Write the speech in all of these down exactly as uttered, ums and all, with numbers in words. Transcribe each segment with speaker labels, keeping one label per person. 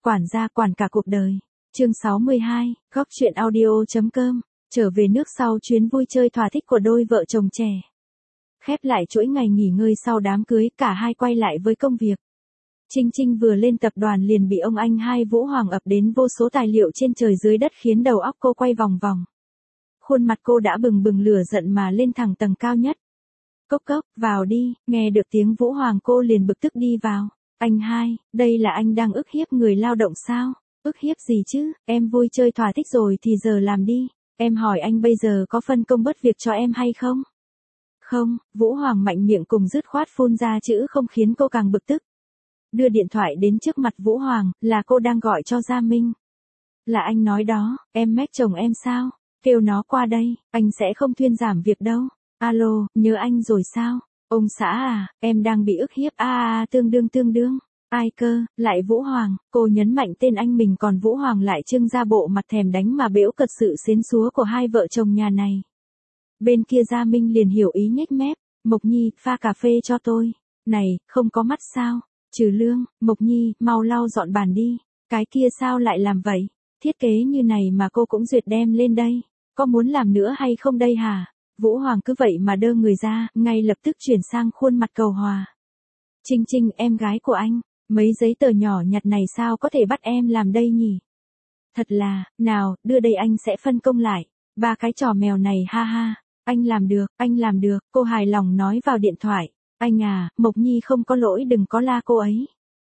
Speaker 1: quản gia quản cả cuộc đời. Chương sáu mươi hai, góc truyện audio.com, trở về nước sau chuyến vui chơi thỏa thích của đôi vợ chồng trẻ. Khép lại chuỗi ngày nghỉ ngơi sau đám cưới, cả hai quay lại với công việc. Trinh Trinh vừa lên tập đoàn liền bị ông anh hai Vũ Hoàng ập đến vô số tài liệu trên trời dưới đất khiến đầu óc cô quay vòng vòng. Khuôn mặt cô đã bừng bừng lửa giận mà lên thẳng tầng cao nhất. Cốc cốc, vào đi, nghe được tiếng Vũ Hoàng cô liền bực tức đi vào. Anh hai, đây là anh đang ức hiếp người lao động sao? Ức hiếp gì chứ, em vui chơi thỏa thích rồi thì giờ làm đi. Em hỏi anh bây giờ có phân công bớt việc cho em hay không? Không, Vũ Hoàng mạnh miệng cùng dứt khoát phun ra chữ không khiến cô càng bực tức. Đưa điện thoại đến trước mặt Vũ Hoàng, là cô đang gọi cho Gia Minh. Là anh nói đó, em mách chồng em sao? Kêu nó qua đây, anh sẽ không thuyên giảm việc đâu. Alo, nhớ anh rồi sao? Ông xã à, em đang bị ức hiếp a à, à, tương đương tương đương. Ai cơ, lại Vũ Hoàng, cô nhấn mạnh tên anh mình còn Vũ Hoàng lại trưng ra bộ mặt thèm đánh mà bễu cợt sự xến xúa của hai vợ chồng nhà này. Bên kia Gia Minh liền hiểu ý nhếch mép, Mộc Nhi, pha cà phê cho tôi. Này, không có mắt sao? Trừ Lương, Mộc Nhi, mau lau dọn bàn đi. Cái kia sao lại làm vậy? Thiết kế như này mà cô cũng duyệt đem lên đây. Có muốn làm nữa hay không đây hả? Vũ Hoàng cứ vậy mà đơ người ra, ngay lập tức chuyển sang khuôn mặt cầu hòa. Trinh Trinh, em gái của anh, mấy giấy tờ nhỏ nhặt này sao có thể bắt em làm đây nhỉ? Thật là, nào, đưa đây anh sẽ phân công lại. Ba cái trò mèo này ha ha. Anh làm được, anh làm được, cô hài lòng nói vào điện thoại. Anh à, Mộc Nhi không có lỗi đừng có la cô ấy.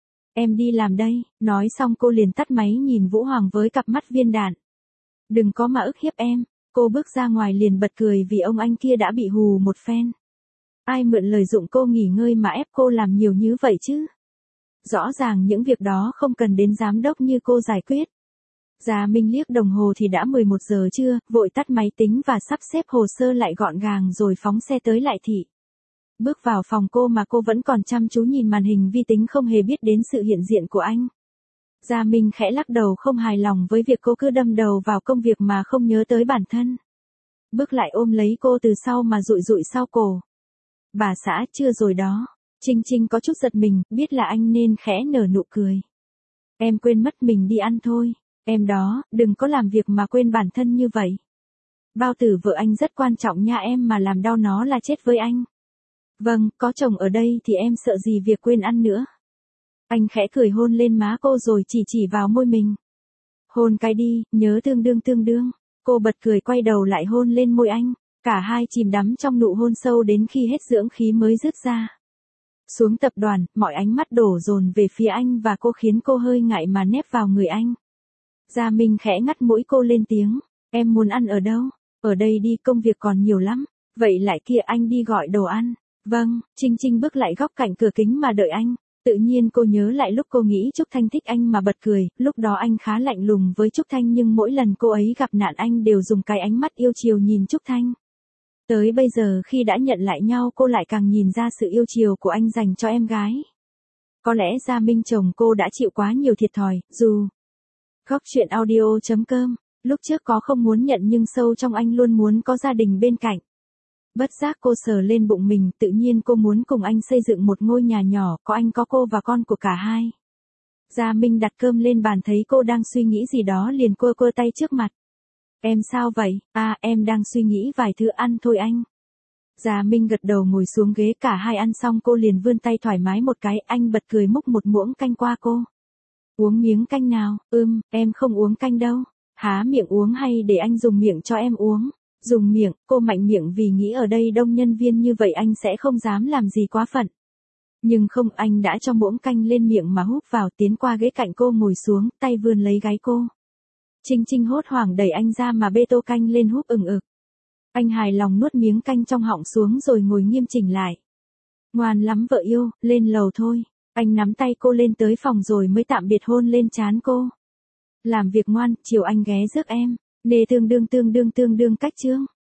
Speaker 1: Em đi làm đây, nói xong cô liền tắt máy nhìn Vũ Hoàng với cặp mắt viên đạn. Đừng có mà ức hiếp em. Cô bước ra ngoài liền bật cười vì ông anh kia đã bị hù một phen. Ai mượn lời dụng cô nghỉ ngơi mà ép cô làm nhiều như vậy chứ? Rõ ràng những việc đó không cần đến giám đốc như cô giải quyết. Gia Minh liếc đồng hồ thì đã mười một giờ trưa, vội tắt máy tính và sắp xếp hồ sơ lại gọn gàng rồi phóng xe tới Lại Thị. Bước vào phòng cô mà cô vẫn còn chăm chú nhìn màn hình vi tính không hề biết đến sự hiện diện của anh. Gia Minh khẽ lắc đầu không hài lòng với việc cô cứ đâm đầu vào công việc mà không nhớ tới bản thân. Bước lại ôm lấy cô từ sau mà dụi dụi sau cổ. Bà xã chưa rồi đó. Trinh Trinh có chút giật mình, biết là anh nên khẽ nở nụ cười. Em quên mất mình đi ăn thôi. Em đó, đừng có làm việc mà quên bản thân như vậy. Bao tử vợ anh rất quan trọng nha em mà làm đau nó là chết với anh. Vâng, có chồng ở đây thì em sợ gì việc quên ăn nữa. Anh khẽ cười hôn lên má cô rồi chỉ chỉ vào môi mình. Hôn cái đi, nhớ tương đương tương đương. Cô bật cười quay đầu lại hôn lên môi anh. Cả hai chìm đắm trong nụ hôn sâu đến khi hết dưỡng khí mới dứt ra. Xuống tập đoàn, mọi ánh mắt đổ dồn về phía anh và cô khiến cô hơi ngại mà nép vào người anh. Gia Minh khẽ ngắt mũi cô lên tiếng. Em muốn ăn ở đâu? Ở đây đi, công việc còn nhiều lắm. Vậy lại kia anh đi gọi đồ ăn. Vâng, Trinh Trinh bước lại góc cạnh cửa kính mà đợi anh. Tự nhiên cô nhớ lại lúc cô nghĩ Trúc Thanh thích anh mà bật cười, lúc đó anh khá lạnh lùng với Trúc Thanh nhưng mỗi lần cô ấy gặp nạn anh đều dùng cái ánh mắt yêu chiều nhìn Trúc Thanh. Tới bây giờ khi đã nhận lại nhau cô lại càng nhìn ra sự yêu chiều của anh dành cho em gái. Có lẽ Gia Minh chồng cô đã chịu quá nhiều thiệt thòi, dù... Góc truyện audio.com, lúc trước có không muốn nhận nhưng sâu trong anh luôn muốn có gia đình bên cạnh. Bất giác cô sờ lên bụng mình, tự nhiên cô muốn cùng anh xây dựng một ngôi nhà nhỏ, có anh có cô và con của cả hai. Gia Minh đặt cơm lên bàn thấy cô đang suy nghĩ gì đó liền quơ quơ tay trước mặt. Em sao vậy? À, em đang suy nghĩ vài thứ ăn thôi anh. Gia Minh gật đầu ngồi xuống ghế, cả hai ăn xong cô liền vươn tay thoải mái một cái, anh bật cười múc một muỗng canh qua cô. Uống miếng canh nào? Ưm, em không uống canh đâu. Há miệng uống hay để anh dùng miệng cho em uống? Dùng miệng, cô mạnh miệng vì nghĩ ở đây đông nhân viên như vậy anh sẽ không dám làm gì quá phận. Nhưng không, anh đã cho muỗng canh lên miệng mà húp vào, tiến qua ghế cạnh cô ngồi xuống, tay vươn lấy gáy cô. Trinh Trinh hốt hoảng đẩy anh ra mà bê tô canh lên húp ừng ực. Anh hài lòng nuốt miếng canh trong họng xuống rồi ngồi nghiêm chỉnh lại. Ngoan lắm vợ yêu, lên lầu thôi. Anh nắm tay cô lên tới phòng rồi mới tạm biệt hôn lên trán cô. Làm việc ngoan, chiều anh ghé rước em. Nê tương đương tương đương tương đương cách chương.